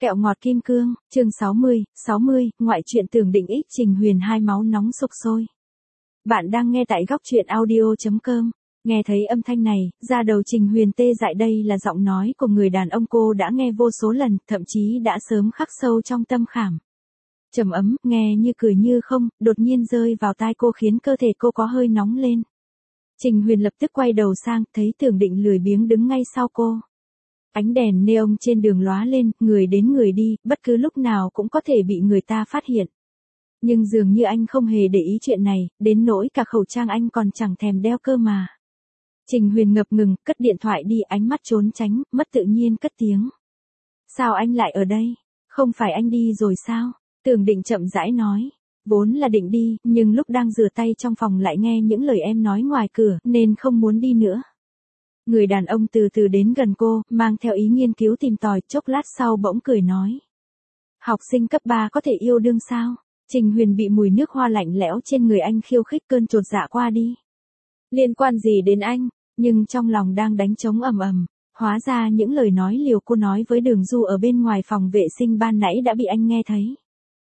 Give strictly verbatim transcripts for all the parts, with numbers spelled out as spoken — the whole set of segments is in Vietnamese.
Kẹo ngọt kim cương, chương sáu mươi, sáu mươi, ngoại truyện Tưởng Định X Trình Huyền hai máu nóng sục sôi. Bạn đang nghe tại góc truyện audio chấm com. Nghe thấy âm thanh này, da đầu Trình Huyền tê dại, đây là giọng nói của người đàn ông cô đã nghe vô số lần, thậm chí đã sớm khắc sâu trong tâm khảm. Trầm ấm, nghe như cười như không, đột nhiên rơi vào tai cô khiến cơ thể cô có hơi nóng lên. Trình Huyền lập tức quay đầu sang, thấy Tưởng Định lười biếng đứng ngay sau cô. Ánh đèn neon trên đường lóa lên, người đến người đi, bất cứ lúc nào cũng có thể bị người ta phát hiện. Nhưng dường như anh không hề để ý chuyện này, đến nỗi cả khẩu trang anh còn chẳng thèm đeo cơ mà. Trình Huyền ngập ngừng, cất điện thoại đi, ánh mắt trốn tránh, mất tự nhiên cất tiếng. Sao anh lại ở đây? Không phải anh đi rồi sao? Tưởng Định chậm rãi nói. Vốn là định đi, nhưng lúc đang rửa tay trong phòng lại nghe những lời em nói ngoài cửa, nên không muốn đi nữa. Người đàn ông từ từ đến gần cô, mang theo ý nghiên cứu tìm tòi, chốc lát sau bỗng cười nói. Học sinh cấp ba có thể yêu đương sao? Trình Huyền bị mùi nước hoa lạnh lẽo trên người anh khiêu khích, cơn chột dạ qua đi. Liên quan gì đến anh? Nhưng trong lòng đang đánh trống ầm ầm, hóa ra những lời nói liều cô nói với Đường Du ở bên ngoài phòng vệ sinh ban nãy đã bị anh nghe thấy.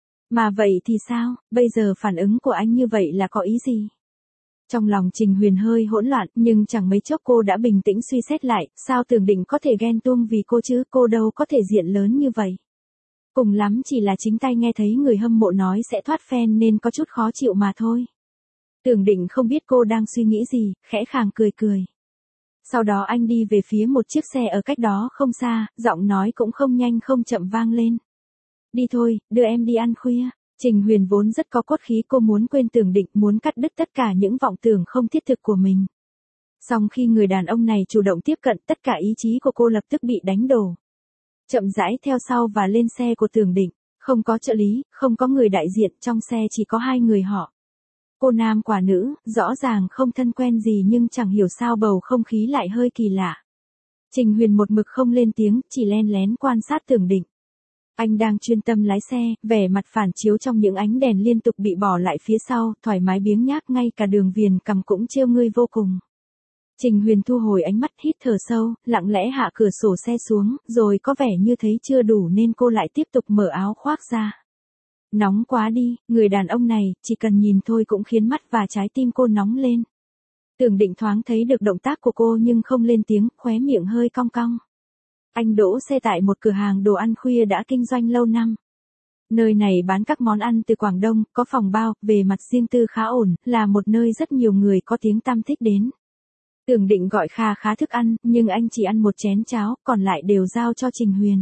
Mà vậy thì sao, bây giờ phản ứng của anh như vậy là có ý gì? Trong lòng Trình Huyền hơi hỗn loạn, nhưng chẳng mấy chốc cô đã bình tĩnh suy xét lại, sao Tưởng Định có thể ghen tuông vì cô chứ, cô đâu có thể diện lớn như vậy. Cùng lắm chỉ là chính tay nghe thấy người hâm mộ nói sẽ thoát fan nên có chút khó chịu mà thôi. Tưởng Định không biết cô đang suy nghĩ gì, khẽ khàng cười cười. Sau đó anh đi về phía một chiếc xe ở cách đó không xa, giọng nói cũng không nhanh không chậm vang lên. Đi thôi, đưa em đi ăn khuya. Trình Huyền vốn rất có cốt khí, cô muốn quên Tưởng Định, muốn cắt đứt tất cả những vọng tưởng không thiết thực của mình. Song khi người đàn ông này chủ động tiếp cận, tất cả ý chí của cô lập tức bị đánh đổ. Chậm rãi theo sau và lên xe của Tưởng Định, không có trợ lý, không có người đại diện, trong xe chỉ có hai người họ. Cô nam quả nữ, rõ ràng không thân quen gì nhưng chẳng hiểu sao bầu không khí lại hơi kỳ lạ. Trình Huyền một mực không lên tiếng, chỉ len lén quan sát Tưởng Định. Anh đang chuyên tâm lái xe, vẻ mặt phản chiếu trong những ánh đèn liên tục bị bỏ lại phía sau, thoải mái biếng nhác, ngay cả Đường viền cằm cũng trêu ngươi vô cùng. Trình Huyền thu hồi ánh mắt, hít thở sâu, lặng lẽ hạ cửa sổ xe xuống, rồi có vẻ như thấy chưa đủ nên cô lại tiếp tục mở áo khoác ra. Nóng quá đi, người đàn ông này, chỉ cần nhìn thôi cũng khiến mắt và trái tim cô nóng lên. Tưởng Định thoáng thấy được động tác của cô nhưng không lên tiếng, khóe miệng hơi cong cong. Anh đỗ xe tại một cửa hàng đồ ăn khuya đã kinh doanh lâu năm. Nơi này bán các món ăn từ Quảng Đông, có phòng bao, về mặt riêng tư khá ổn, là một nơi rất nhiều người có tiếng tăm thích đến. Tưởng Định gọi kha khá thức ăn, nhưng anh chỉ ăn một chén cháo, còn lại đều giao cho Trình Huyền.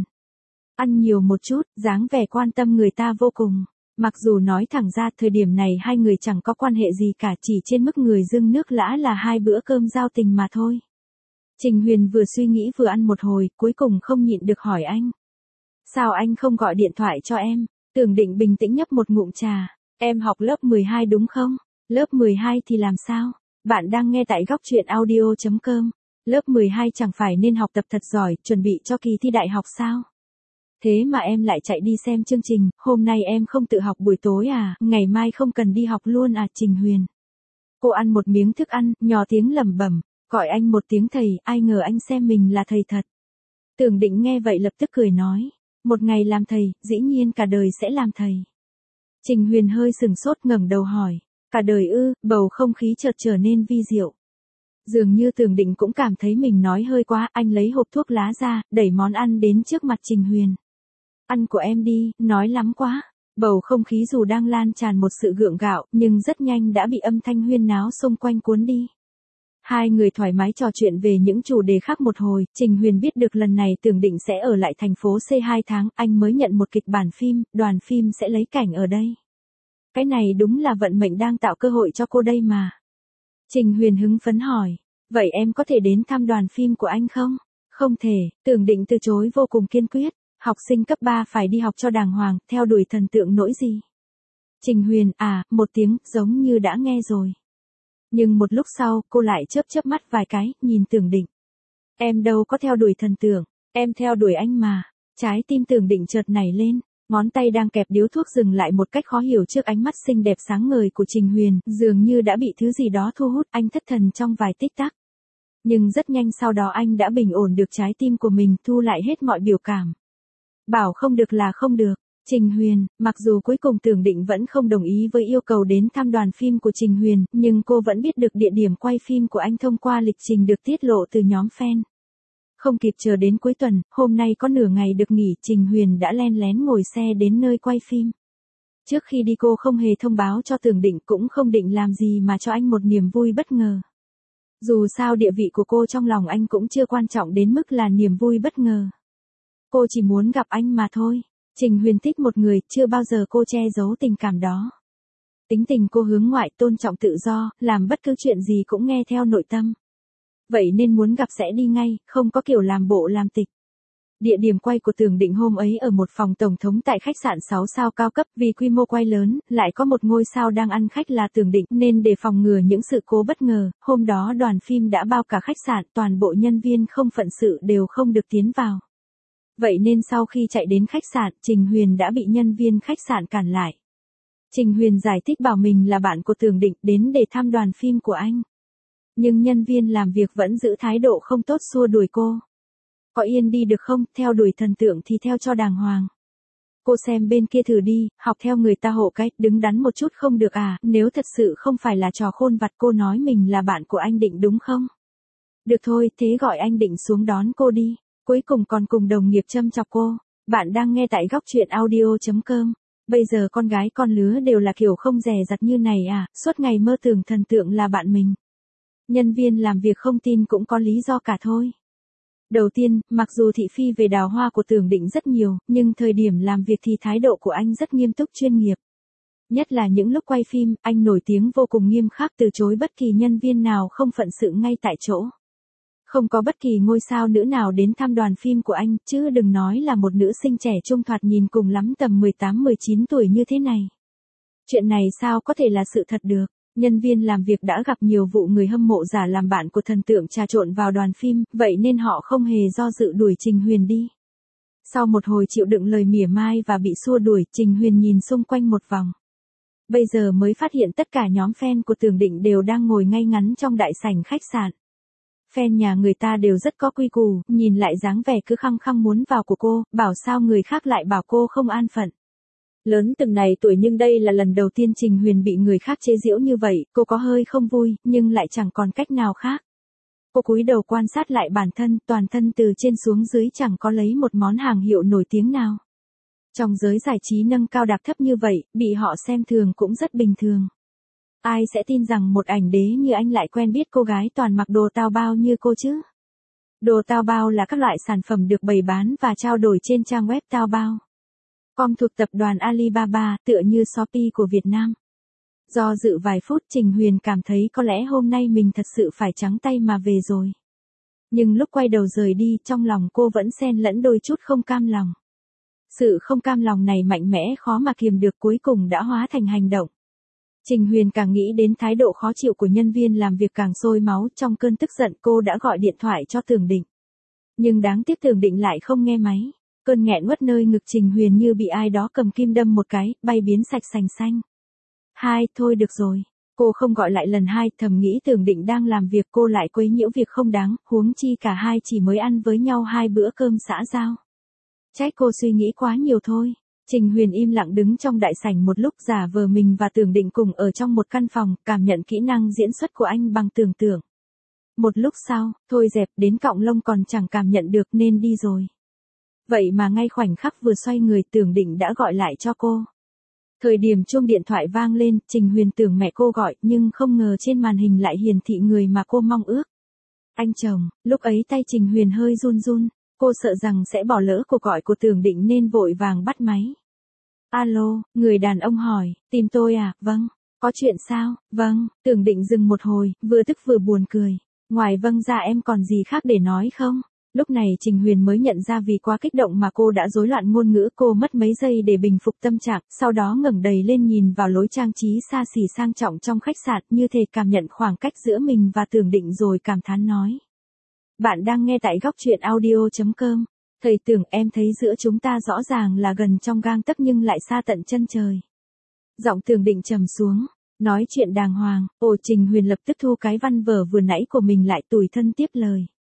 Ăn nhiều một chút, dáng vẻ quan tâm người ta vô cùng. Mặc dù nói thẳng ra thời điểm này hai người chẳng có quan hệ gì cả, chỉ trên mức người dưng nước lã là hai bữa cơm giao tình mà thôi. Trình Huyền vừa suy nghĩ vừa ăn một hồi, cuối cùng không nhịn được hỏi anh. Sao anh không gọi điện thoại cho em? Tưởng Định bình tĩnh nhấp một ngụm trà. Em học lớp mười hai đúng không? Lớp mười hai thì làm sao? Bạn đang nghe tại góc truyện audio chấm com. Lớp mười hai chẳng phải nên học tập thật giỏi, chuẩn bị cho kỳ thi đại học sao? Thế mà em lại chạy đi xem chương trình, hôm nay em không tự học buổi tối à, ngày mai không cần đi học luôn à? Trình Huyền. Cô ăn một miếng thức ăn, nhỏ tiếng lẩm bẩm, gọi anh một tiếng thầy, ai ngờ anh xem mình là thầy thật. Tưởng Định nghe vậy lập tức cười nói, một ngày làm thầy, dĩ nhiên cả đời sẽ làm thầy. Trình Huyền hơi sừng sốt ngẩng đầu hỏi, cả đời ư? Bầu không khí chợt trở nên vi diệu. Dường như Tưởng Định cũng cảm thấy mình nói hơi quá, anh lấy hộp thuốc lá ra, đẩy món ăn đến trước mặt Trình Huyền. Ăn của em đi, nói lắm quá. Bầu không khí dù đang lan tràn một sự gượng gạo, nhưng rất nhanh đã bị âm thanh huyên náo xung quanh cuốn đi. Hai người thoải mái trò chuyện về những chủ đề khác một hồi, Trình Huyền biết được lần này Tưởng Định sẽ ở lại thành phố C hai tháng, anh mới nhận một kịch bản phim, đoàn phim sẽ lấy cảnh ở đây. Cái này đúng là vận mệnh đang tạo cơ hội cho cô đây mà. Trình Huyền hứng phấn hỏi, vậy em có thể đến thăm đoàn phim của anh không? Không thể, Tưởng Định từ chối vô cùng kiên quyết, học sinh cấp ba phải đi học cho đàng hoàng, theo đuổi thần tượng nỗi gì. Trình Huyền, à, một tiếng, giống như đã nghe rồi. Nhưng một lúc sau, cô lại chớp chớp mắt vài cái, nhìn Tưởng Định. Em đâu có theo đuổi thần tượng, em theo đuổi anh mà. Trái tim Tưởng Định chợt nảy lên, ngón tay đang kẹp điếu thuốc dừng lại một cách khó hiểu trước ánh mắt xinh đẹp sáng ngời của Trình Huyền, dường như đã bị thứ gì đó thu hút, anh thất thần trong vài tích tắc. Nhưng rất nhanh sau đó anh đã bình ổn được trái tim của mình, thu lại hết mọi biểu cảm. Bảo không được là không được. Trình Huyền, mặc dù cuối cùng Tưởng Định vẫn không đồng ý với yêu cầu đến thăm đoàn phim của Trình Huyền, nhưng cô vẫn biết được địa điểm quay phim của anh thông qua lịch trình được tiết lộ từ nhóm fan. Không kịp chờ đến cuối tuần, hôm nay có nửa ngày được nghỉ, Trình Huyền đã len lén ngồi xe đến nơi quay phim. Trước khi đi cô không hề thông báo cho Tưởng Định, cũng không định làm gì mà cho anh một niềm vui bất ngờ. Dù sao địa vị của cô trong lòng anh cũng chưa quan trọng đến mức là niềm vui bất ngờ. Cô chỉ muốn gặp anh mà thôi. Trình Huyền thích một người, chưa bao giờ cô che giấu tình cảm đó. Tính tình cô hướng ngoại, tôn trọng tự do, làm bất cứ chuyện gì cũng nghe theo nội tâm. Vậy nên muốn gặp sẽ đi ngay, không có kiểu làm bộ làm tịch. Địa điểm quay của Tưởng Định hôm ấy ở một phòng tổng thống tại khách sạn sáu sao cao cấp, vì quy mô quay lớn, lại có một ngôi sao đang ăn khách là Tưởng Định, nên để phòng ngừa những sự cố bất ngờ, hôm đó đoàn phim đã bao cả khách sạn, toàn bộ nhân viên không phận sự đều không được tiến vào. Vậy nên sau khi chạy đến khách sạn, Trình Huyền đã bị nhân viên khách sạn cản lại. Trình Huyền giải thích bảo mình là bạn của Tưởng Định, đến để thăm đoàn phim của anh. Nhưng nhân viên làm việc vẫn giữ thái độ không tốt, xua đuổi cô. Có yên đi được không, theo đuổi thần tượng thì theo cho đàng hoàng. Cô xem bên kia thử đi, học theo người ta hộ cách, đứng đắn một chút không được à, nếu thật sự không phải là trò khôn vặt. Cô nói mình là bạn của anh Định đúng không? Được thôi, thế gọi anh Định xuống đón cô đi. Cuối cùng còn cùng đồng nghiệp châm chọc cô. Bạn đang nghe tại góc truyện audio chấm com. Bây giờ con gái con lứa đều là kiểu không dè dặt như này à, suốt ngày mơ tưởng thần tượng là bạn mình. Nhân viên làm việc không tin cũng có lý do cả thôi. Đầu tiên, mặc dù thị phi về đào hoa của Tưởng Định rất nhiều, nhưng thời điểm làm việc thì thái độ của anh rất nghiêm túc chuyên nghiệp. Nhất là những lúc quay phim, anh nổi tiếng vô cùng nghiêm khắc, từ chối bất kỳ nhân viên nào không phận sự ngay tại chỗ. Không có bất kỳ ngôi sao nữ nào đến thăm đoàn phim của anh, chứ đừng nói là một nữ sinh trẻ trung thoạt nhìn cùng lắm tầm mười tám mười chín tuổi như thế này. Chuyện này sao có thể là sự thật được? Nhân viên làm việc đã gặp nhiều vụ người hâm mộ giả làm bạn của thần tượng trà trộn vào đoàn phim, vậy nên họ không hề do dự đuổi Trình Huyền đi. Sau một hồi chịu đựng lời mỉa mai và bị xua đuổi, Trình Huyền nhìn xung quanh một vòng. Bây giờ mới phát hiện tất cả nhóm fan của Tưởng Định đều đang ngồi ngay ngắn trong đại sảnh khách sạn. Fan nhà người ta đều rất có quy củ, nhìn lại dáng vẻ cứ khăng khăng muốn vào của cô, bảo sao người khác lại bảo cô không an phận. Lớn từng này tuổi nhưng đây là lần đầu tiên Trình Huyền bị người khác chế giễu như vậy, cô có hơi không vui, nhưng lại chẳng còn cách nào khác. Cô cúi đầu quan sát lại bản thân, toàn thân từ trên xuống dưới chẳng có lấy một món hàng hiệu nổi tiếng nào. Trong giới giải trí nâng cao đạp thấp như vậy, bị họ xem thường cũng rất bình thường. Ai sẽ tin rằng một ảnh đế như anh lại quen biết cô gái toàn mặc đồ tao bao như cô chứ? Đồ tao bao là các loại sản phẩm được bày bán và trao đổi trên trang web tao bao. Com thuộc tập đoàn Alibaba, tựa như Shopee của Việt Nam. Do dự vài phút, Trình Huyền cảm thấy có lẽ hôm nay mình thật sự phải trắng tay mà về rồi. Nhưng lúc quay đầu rời đi, trong lòng cô vẫn xen lẫn đôi chút không cam lòng. Sự không cam lòng này mạnh mẽ khó mà kiềm được, cuối cùng đã hóa thành hành động. Trình Huyền càng nghĩ đến thái độ khó chịu của nhân viên làm việc càng sôi máu, trong cơn tức giận cô đã gọi điện thoại cho Tưởng Định. Nhưng đáng tiếc Tưởng Định lại không nghe máy. Cơn nghẹn uất nơi ngực Trình Huyền như bị ai đó cầm kim đâm một cái, bay biến sạch sành xanh. Hai, thôi được rồi. Cô không gọi lại lần hai, thầm nghĩ Tưởng Định đang làm việc, cô lại quấy nhiễu việc không đáng, huống chi cả hai chỉ mới ăn với nhau hai bữa cơm xã giao. Trách cô suy nghĩ quá nhiều thôi. Trình Huyền im lặng đứng trong đại sảnh một lúc, giả vờ mình và Tưởng Định cùng ở trong một căn phòng, cảm nhận kỹ năng diễn xuất của anh bằng tưởng tượng. Một lúc sau, thôi dẹp, đến cọng lông còn chẳng cảm nhận được nên đi rồi. Vậy mà ngay khoảnh khắc vừa xoay người, Tưởng Định đã gọi lại cho cô. Thời điểm chuông điện thoại vang lên, Trình Huyền tưởng mẹ cô gọi, nhưng không ngờ trên màn hình lại hiển thị người mà cô mong ước. Anh chồng. Lúc ấy tay Trình Huyền hơi run run, cô sợ rằng sẽ bỏ lỡ cuộc gọi của Tưởng Định nên vội vàng bắt máy. Alo, người đàn ông hỏi, tìm tôi à? Vâng. Có chuyện sao? Vâng. Tưởng Định dừng một hồi, vừa tức vừa buồn cười. Ngoài vâng ra em còn gì khác để nói không? Lúc này Trình Huyền mới nhận ra vì quá kích động mà cô đã rối loạn ngôn ngữ, cô mất mấy giây để bình phục tâm trạng, sau đó ngẩng đầy lên nhìn vào lối trang trí xa xỉ sang trọng trong khách sạn, như thể cảm nhận khoảng cách giữa mình và Tưởng Định rồi cảm thán nói. Bạn đang nghe tại góc truyện audio chấm com. Thầy Tưởng, em thấy giữa chúng ta rõ ràng là gần trong gang tấc nhưng lại xa tận chân trời. Giọng Tưởng Định trầm xuống, nói chuyện đàng hoàng. Ồ, Trình Huyền lập tức thu cái văn vở vừa nãy của mình lại, tủi thân tiếp lời.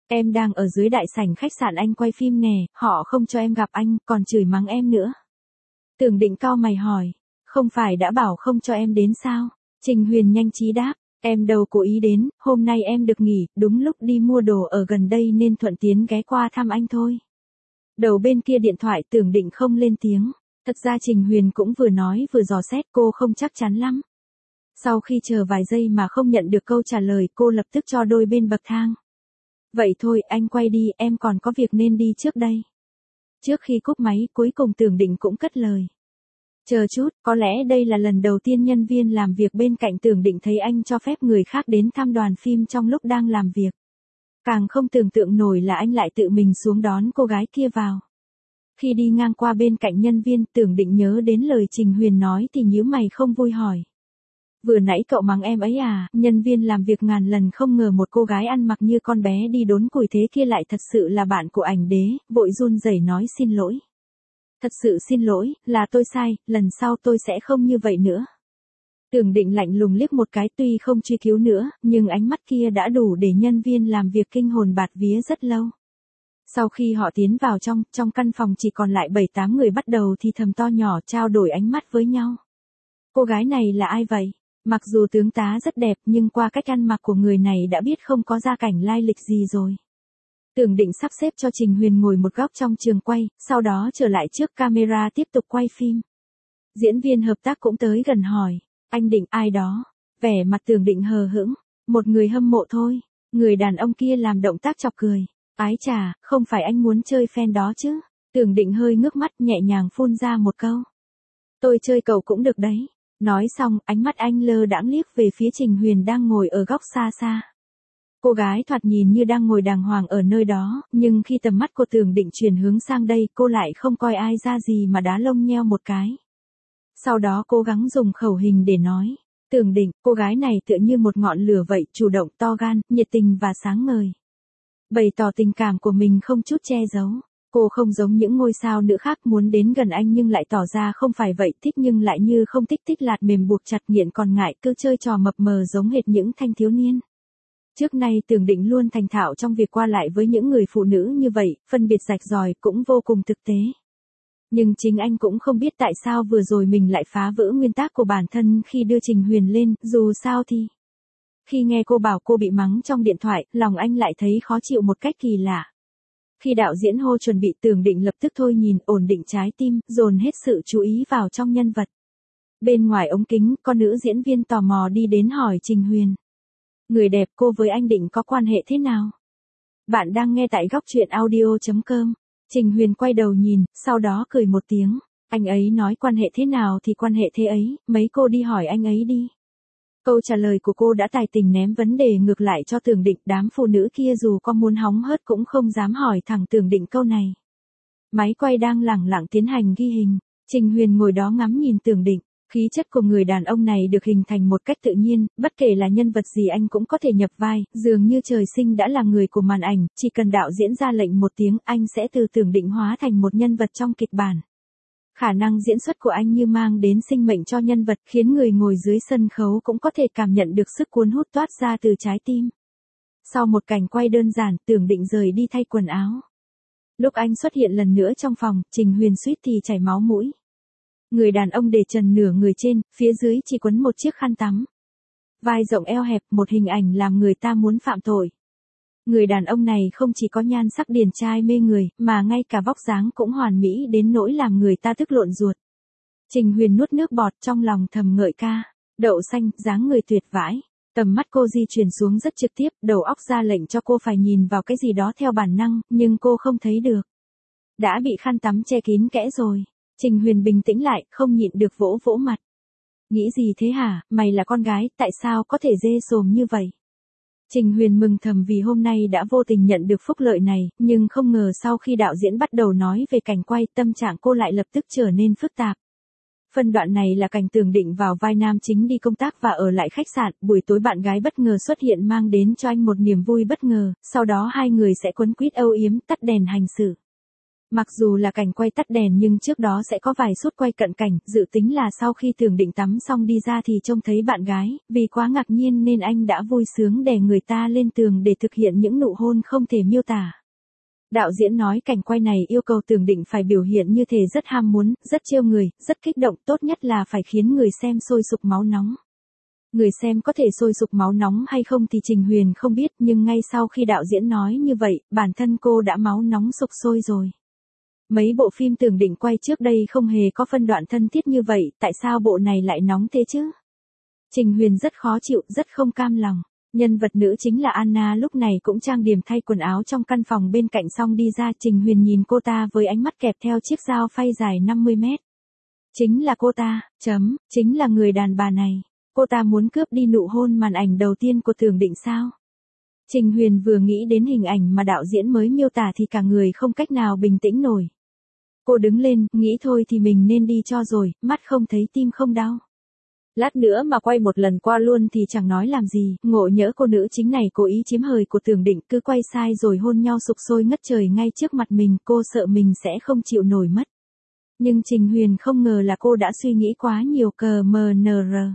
Em đang ở dưới đại sảnh khách sạn anh quay phim nè, họ không cho em gặp anh, còn chửi mắng em nữa. Tưởng Định cau mày hỏi, không phải đã bảo không cho em đến sao? Trình Huyền nhanh trí đáp, em đâu cố ý đến, hôm nay em được nghỉ, đúng lúc đi mua đồ ở gần đây nên thuận tiến ghé qua thăm anh thôi. Đầu bên kia điện thoại Tưởng Định không lên tiếng, thật ra Trình Huyền cũng vừa nói vừa dò xét cô không chắc chắn lắm. Sau khi chờ vài giây mà không nhận được câu trả lời cô lập tức cho đôi bên bậc thang. Vậy thôi anh quay đi, em còn có việc nên đi trước đây. Trước khi cúp máy cuối cùng Tưởng Định cũng cất lời. Chờ chút, có lẽ đây là lần đầu tiên nhân viên làm việc bên cạnh Tưởng Định thấy anh cho phép người khác đến thăm đoàn phim trong lúc đang làm việc. Càng không tưởng tượng nổi là anh lại tự mình xuống đón cô gái kia vào. Khi đi ngang qua bên cạnh nhân viên Tưởng Định nhớ đến lời Trình Huyền nói thì nhíu mày không vui hỏi. Vừa nãy cậu mắng em ấy à, nhân viên làm việc ngàn lần không ngờ một cô gái ăn mặc như con bé đi đốn củi thế kia lại thật sự là bạn của ảnh đế, vội run rẩy nói xin lỗi. Thật sự xin lỗi, là tôi sai, lần sau tôi sẽ không như vậy nữa. Tưởng Định lạnh lùng liếc một cái tuy không truy cứu nữa, nhưng ánh mắt kia đã đủ để nhân viên làm việc kinh hồn bạt vía rất lâu. Sau khi họ tiến vào trong, trong căn phòng chỉ còn lại bảy tám người bắt đầu thì thầm to nhỏ trao đổi ánh mắt với nhau. Cô gái này là ai vậy? Mặc dù tướng tá rất đẹp nhưng qua cách ăn mặc của người này đã biết không có gia cảnh lai lịch gì rồi. Tưởng Định sắp xếp cho Trình Huyền ngồi một góc trong trường quay, sau đó trở lại trước camera tiếp tục quay phim. Diễn viên hợp tác cũng tới gần hỏi, anh Định ai đó? Vẻ mặt Tưởng Định hờ hững, một người hâm mộ thôi. Người đàn ông kia làm động tác chọc cười, ái chà, không phải anh muốn chơi fan đó chứ? Tưởng Định hơi ngước mắt nhẹ nhàng phun ra một câu. Tôi chơi cậu cũng được đấy. Nói xong, ánh mắt anh lơ đãng liếc về phía Trình Huyền đang ngồi ở góc xa xa. Cô gái thoạt nhìn như đang ngồi đàng hoàng ở nơi đó, nhưng khi tầm mắt của Tưởng Định chuyển hướng sang đây cô lại không coi ai ra gì mà đá lông nheo một cái. Sau đó cố gắng dùng khẩu hình để nói, Tưởng Định, cô gái này tựa như một ngọn lửa vậy, chủ động, to gan, nhiệt tình và sáng ngời. Bày tỏ tình cảm của mình không chút che giấu. Cô không giống những ngôi sao nữ khác muốn đến gần anh nhưng lại tỏ ra không phải vậy, thích nhưng lại như không thích, thích lạt mềm buộc chặt, nghiện còn ngại, cứ chơi trò mập mờ giống hệt những thanh thiếu niên. Trước nay Tưởng Định luôn thành thạo trong việc qua lại với những người phụ nữ như vậy, phân biệt rạch ròi cũng vô cùng thực tế. Nhưng chính anh cũng không biết tại sao vừa rồi mình lại phá vỡ nguyên tắc của bản thân khi đưa Trình Huyền lên, dù sao thì. Khi nghe cô bảo cô bị mắng trong điện thoại, lòng anh lại thấy khó chịu một cách kỳ lạ. Khi đạo diễn hô chuẩn bị Tưởng Định lập tức thôi nhìn, ổn định trái tim, dồn hết sự chú ý vào trong nhân vật. Bên ngoài ống kính, con nữ diễn viên tò mò đi đến hỏi Trình Huyền. Người đẹp, cô với anh Định có quan hệ thế nào? Bạn đang nghe tại góc truyện audio chấm com. Trình Huyền quay đầu nhìn, sau đó cười một tiếng. Anh ấy nói quan hệ thế nào thì quan hệ thế ấy, mấy cô đi hỏi anh ấy đi. Câu trả lời của cô đã tài tình ném vấn đề ngược lại cho Tưởng Định, đám phụ nữ kia dù có muốn hóng hớt cũng không dám hỏi thẳng Tưởng Định câu này. Máy quay đang lẳng lặng tiến hành ghi hình, Trình Huyền ngồi đó ngắm nhìn Tưởng Định, khí chất của người đàn ông này được hình thành một cách tự nhiên, bất kể là nhân vật gì anh cũng có thể nhập vai, dường như trời sinh đã là người của màn ảnh, chỉ cần đạo diễn ra lệnh một tiếng anh sẽ từ Tưởng Định hóa thành một nhân vật trong kịch bản. Khả năng diễn xuất của anh như mang đến sinh mệnh cho nhân vật, khiến người ngồi dưới sân khấu cũng có thể cảm nhận được sức cuốn hút toát ra từ trái tim. Sau một cảnh quay đơn giản, Tưởng Định rời đi thay quần áo. Lúc anh xuất hiện lần nữa trong phòng, Trình Huyền suýt thì chảy máu mũi. Người đàn ông để trần nửa người trên, phía dưới chỉ quấn một chiếc khăn tắm. Vai rộng eo hẹp, một hình ảnh làm người ta muốn phạm tội. Người đàn ông này không chỉ có nhan sắc điển trai mê người, mà ngay cả vóc dáng cũng hoàn mỹ đến nỗi làm người ta tức lộn ruột. Trình Huyền nuốt nước bọt trong lòng thầm ngợi ca. Đậu xanh, dáng người tuyệt vãi. Tầm mắt cô di chuyển xuống rất trực tiếp, đầu óc ra lệnh cho cô phải nhìn vào cái gì đó theo bản năng, nhưng cô không thấy được. Đã bị khăn tắm che kín kẽ rồi. Trình Huyền bình tĩnh lại, không nhịn được vỗ vỗ mặt. Nghĩ gì thế hả, mày là con gái, tại sao có thể dê sồm như vậy? Trình Huyền mừng thầm vì hôm nay đã vô tình nhận được phúc lợi này, nhưng không ngờ sau khi đạo diễn bắt đầu nói về cảnh quay, tâm trạng cô lại lập tức trở nên phức tạp. Phân đoạn này là cảnh Tưởng Định vào vai nam chính đi công tác và ở lại khách sạn, buổi tối bạn gái bất ngờ xuất hiện mang đến cho anh một niềm vui bất ngờ, sau đó hai người sẽ quấn quýt âu yếm, tắt đèn hành xử. Mặc dù là cảnh quay tắt đèn nhưng trước đó sẽ có vài suất quay cận cảnh, dự tính là sau khi Tưởng Định tắm xong đi ra thì trông thấy bạn gái, vì quá ngạc nhiên nên anh đã vui sướng đè người ta lên tường để thực hiện những nụ hôn không thể miêu tả. Đạo diễn nói cảnh quay này yêu cầu Tưởng Định phải biểu hiện như thể rất ham muốn, rất trêu người, rất kích động, tốt nhất là phải khiến người xem sôi sục máu nóng. Người xem có thể sôi sục máu nóng hay không thì Trình Huyền không biết, nhưng ngay sau khi đạo diễn nói như vậy, bản thân cô đã máu nóng sục sôi rồi. Mấy bộ phim Tưởng Định quay trước đây không hề có phân đoạn thân thiết như vậy, tại sao bộ này lại nóng thế chứ? Trình Huyền rất khó chịu, rất không cam lòng. Nhân vật nữ chính là Anna lúc này cũng trang điểm thay quần áo trong căn phòng bên cạnh xong đi ra. Trình Huyền nhìn cô ta với ánh mắt kẹp theo chiếc dao phay dài năm mươi mét. Chính là cô ta, chấm, chính là người đàn bà này. Cô ta muốn cướp đi nụ hôn màn ảnh đầu tiên của Tưởng Định sao? Trình Huyền vừa nghĩ đến hình ảnh mà đạo diễn mới miêu tả thì cả người không cách nào bình tĩnh nổi. Cô đứng lên, nghĩ thôi thì mình nên đi cho rồi, mắt không thấy tim không đau. Lát nữa mà quay một lần qua luôn thì chẳng nói làm gì, ngộ nhỡ cô nữ chính này cố ý chiếm hời của Tưởng Định, cứ quay sai rồi hôn nhau sục sôi ngất trời ngay trước mặt mình, cô sợ mình sẽ không chịu nổi mất. Nhưng Trình Huyền không ngờ là cô đã suy nghĩ quá nhiều. Cờ mờ nờ rờ.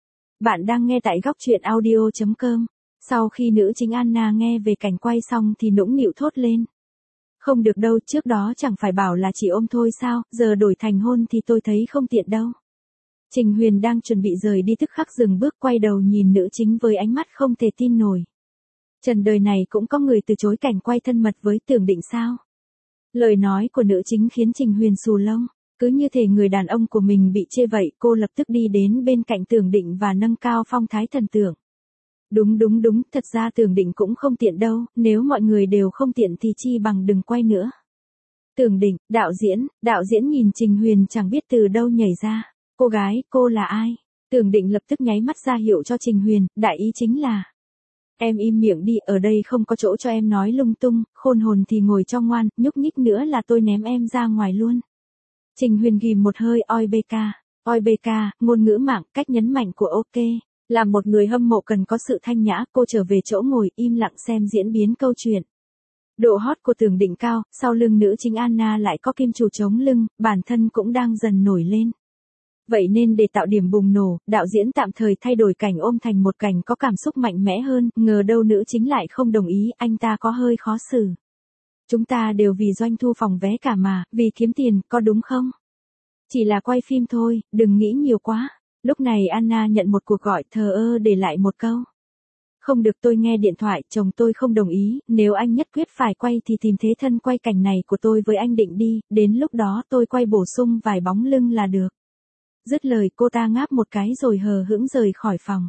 Bạn đang nghe tại góc truyện audio chấm com. Sau khi nữ chính Anna nghe về cảnh quay xong thì nũng nịu thốt lên. Không được đâu, trước đó chẳng phải bảo là chỉ ôm thôi sao, giờ đổi thành hôn thì tôi thấy không tiện đâu. Trình Huyền đang chuẩn bị rời đi tức khắc dừng bước quay đầu nhìn nữ chính với ánh mắt không thể tin nổi. Trần đời này cũng có người từ chối cảnh quay thân mật với Tưởng Định sao? Lời nói của nữ chính khiến Trình Huyền xù lông, cứ như thể người đàn ông của mình bị chê vậy, cô lập tức đi đến bên cạnh Tưởng Định và nâng cao phong thái thần tượng. Đúng đúng đúng, thật ra Tưởng Định cũng không tiện đâu, nếu mọi người đều không tiện thì chi bằng đừng quay nữa. Tưởng Định, đạo diễn, đạo diễn nhìn Trình Huyền chẳng biết từ đâu nhảy ra. Cô gái, cô là ai? Tưởng Định lập tức nháy mắt ra hiệu cho Trình Huyền, đại ý chính là. Em im miệng đi, ở đây không có chỗ cho em nói lung tung, khôn hồn thì ngồi cho ngoan, nhúc nhích nữa là tôi ném em ra ngoài luôn. Trình Huyền ghim một hơi oi bê ca, oi bê ca, ngôn ngữ mạng, cách nhấn mạnh của ok. Là một người hâm mộ cần có sự thanh nhã, cô trở về chỗ ngồi im lặng xem diễn biến câu chuyện. Độ hot của Tưởng Định cao, sau lưng nữ chính Anna lại có kim chủ chống lưng, bản thân cũng đang dần nổi lên. Vậy nên để tạo điểm bùng nổ, đạo diễn tạm thời thay đổi cảnh ôm thành một cảnh có cảm xúc mạnh mẽ hơn, ngờ đâu nữ chính lại không đồng ý, anh ta có hơi khó xử. Chúng ta đều vì doanh thu phòng vé cả mà, vì kiếm tiền, có đúng không? Chỉ là quay phim thôi, đừng nghĩ nhiều quá. Lúc này Anna nhận một cuộc gọi, thờ ơ để lại một câu. Không được, tôi nghe điện thoại, chồng tôi không đồng ý, nếu anh nhất quyết phải quay thì tìm thế thân quay cảnh này của tôi với anh Định đi, đến lúc đó tôi quay bổ sung vài bóng lưng là được. Dứt lời cô ta ngáp một cái rồi hờ hững rời khỏi phòng.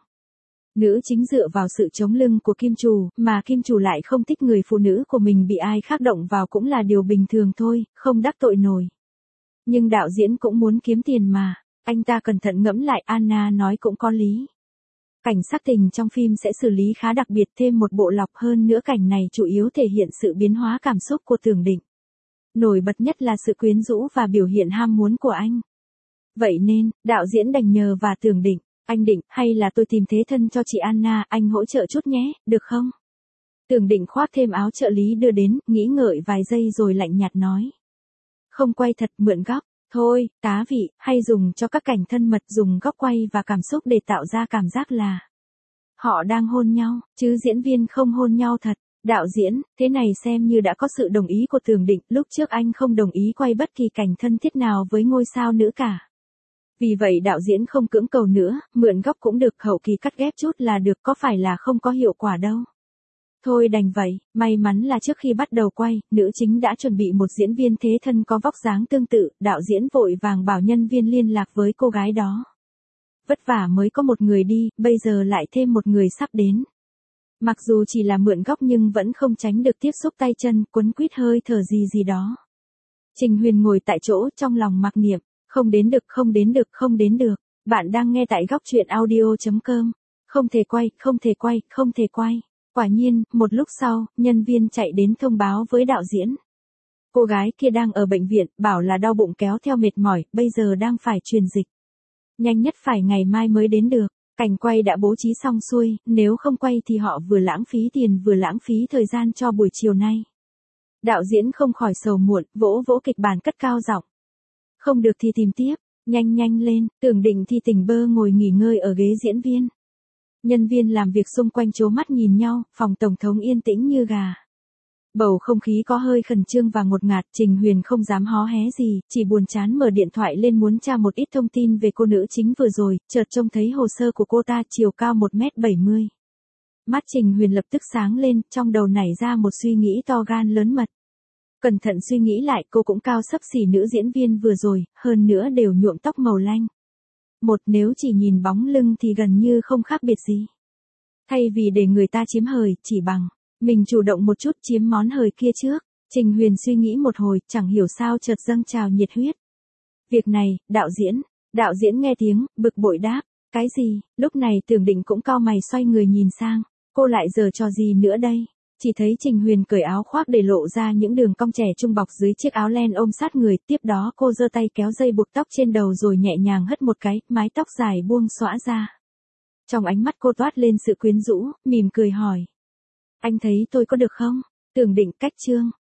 Nữ chính dựa vào sự chống lưng của kim chủ, mà kim chủ lại không thích người phụ nữ của mình bị ai khác động vào cũng là điều bình thường thôi, không đắc tội nổi. Nhưng đạo diễn cũng muốn kiếm tiền mà, anh ta cẩn thận ngẫm lại, Anna nói cũng có lý. Cảnh sắc tình trong phim sẽ xử lý khá đặc biệt, thêm một bộ lọc, hơn nữa cảnh này chủ yếu thể hiện sự biến hóa cảm xúc của Tưởng Định. Nổi bật nhất là sự quyến rũ và biểu hiện ham muốn của anh. Vậy nên, đạo diễn đành nhờ và Tưởng Định, anh Định, hay là tôi tìm thế thân cho chị Anna, anh hỗ trợ chút nhé, được không? Tưởng Định khoác thêm áo trợ lý đưa đến, nghĩ ngợi vài giây rồi lạnh nhạt nói. Không quay thật, mượn góc, thôi, tá vị, hay dùng cho các cảnh thân mật, dùng góc quay và cảm xúc để tạo ra cảm giác là họ đang hôn nhau, chứ diễn viên không hôn nhau thật. Đạo diễn, thế này xem như đã có sự đồng ý của Tưởng Định, lúc trước anh không đồng ý quay bất kỳ cảnh thân thiết nào với ngôi sao nữ cả. Vì vậy đạo diễn không cưỡng cầu nữa, mượn góc cũng được, hậu kỳ cắt ghép chút là được, có phải là không có hiệu quả đâu. Thôi đành vậy, may mắn là trước khi bắt đầu quay, nữ chính đã chuẩn bị một diễn viên thế thân có vóc dáng tương tự, đạo diễn vội vàng bảo nhân viên liên lạc với cô gái đó. Vất vả mới có một người đi, bây giờ lại thêm một người sắp đến. Mặc dù chỉ là mượn góc nhưng vẫn không tránh được tiếp xúc tay chân, quấn quýt hơi thở gì gì đó. Trình Huyền ngồi tại chỗ trong lòng mặc niệm, không đến được, không đến được, không đến được. Bạn đang nghe tại góc truyện audio chấm com. Không thể quay, không thể quay, không thể quay. Quả nhiên, một lúc sau, nhân viên chạy đến thông báo với đạo diễn. Cô gái kia đang ở bệnh viện, bảo là đau bụng kéo theo mệt mỏi, bây giờ đang phải truyền dịch. Nhanh nhất phải ngày mai mới đến được. Cảnh quay đã bố trí xong xuôi, nếu không quay thì họ vừa lãng phí tiền vừa lãng phí thời gian cho buổi chiều nay. Đạo diễn không khỏi sầu muộn, vỗ vỗ kịch bản cất cao giọng. Không được thì tìm tiếp, nhanh nhanh lên, Tưởng Định thì tỉnh bơ ngồi nghỉ ngơi ở ghế diễn viên. Nhân viên làm việc xung quanh trố mắt nhìn nhau, phòng tổng thống yên tĩnh như gà. Bầu không khí có hơi khẩn trương và ngột ngạt, Trình Huyền không dám hó hé gì, chỉ buồn chán mở điện thoại lên muốn tra một ít thông tin về cô nữ chính vừa rồi, chợt trông thấy hồ sơ của cô ta chiều cao một mét bảy mươi. Mắt Trình Huyền lập tức sáng lên, trong đầu nảy ra một suy nghĩ to gan lớn mật. Cẩn thận suy nghĩ lại, cô cũng cao xấp xỉ nữ diễn viên vừa rồi, hơn nữa đều nhuộm tóc màu lanh. Một, nếu chỉ nhìn bóng lưng thì gần như không khác biệt gì. Thay vì để người ta chiếm hời, chỉ bằng mình chủ động một chút chiếm món hời kia trước. Trình Huyền suy nghĩ một hồi, chẳng hiểu sao chợt dâng trào nhiệt huyết. Việc này, đạo diễn, đạo diễn nghe tiếng, bực bội đáp, cái gì? Lúc này Tưởng Định cũng cau mày xoay người nhìn sang, cô lại giở trò gì nữa đây? Chỉ thấy Trình Huyền cởi áo khoác để lộ ra những đường cong trẻ trung bọc dưới chiếc áo len ôm sát người, tiếp đó cô giơ tay kéo dây buộc tóc trên đầu rồi nhẹ nhàng hất một cái, mái tóc dài buông xõa ra. Trong ánh mắt cô toát lên sự quyến rũ, mỉm cười hỏi. Anh thấy tôi có được không? Tưởng Định cách chương.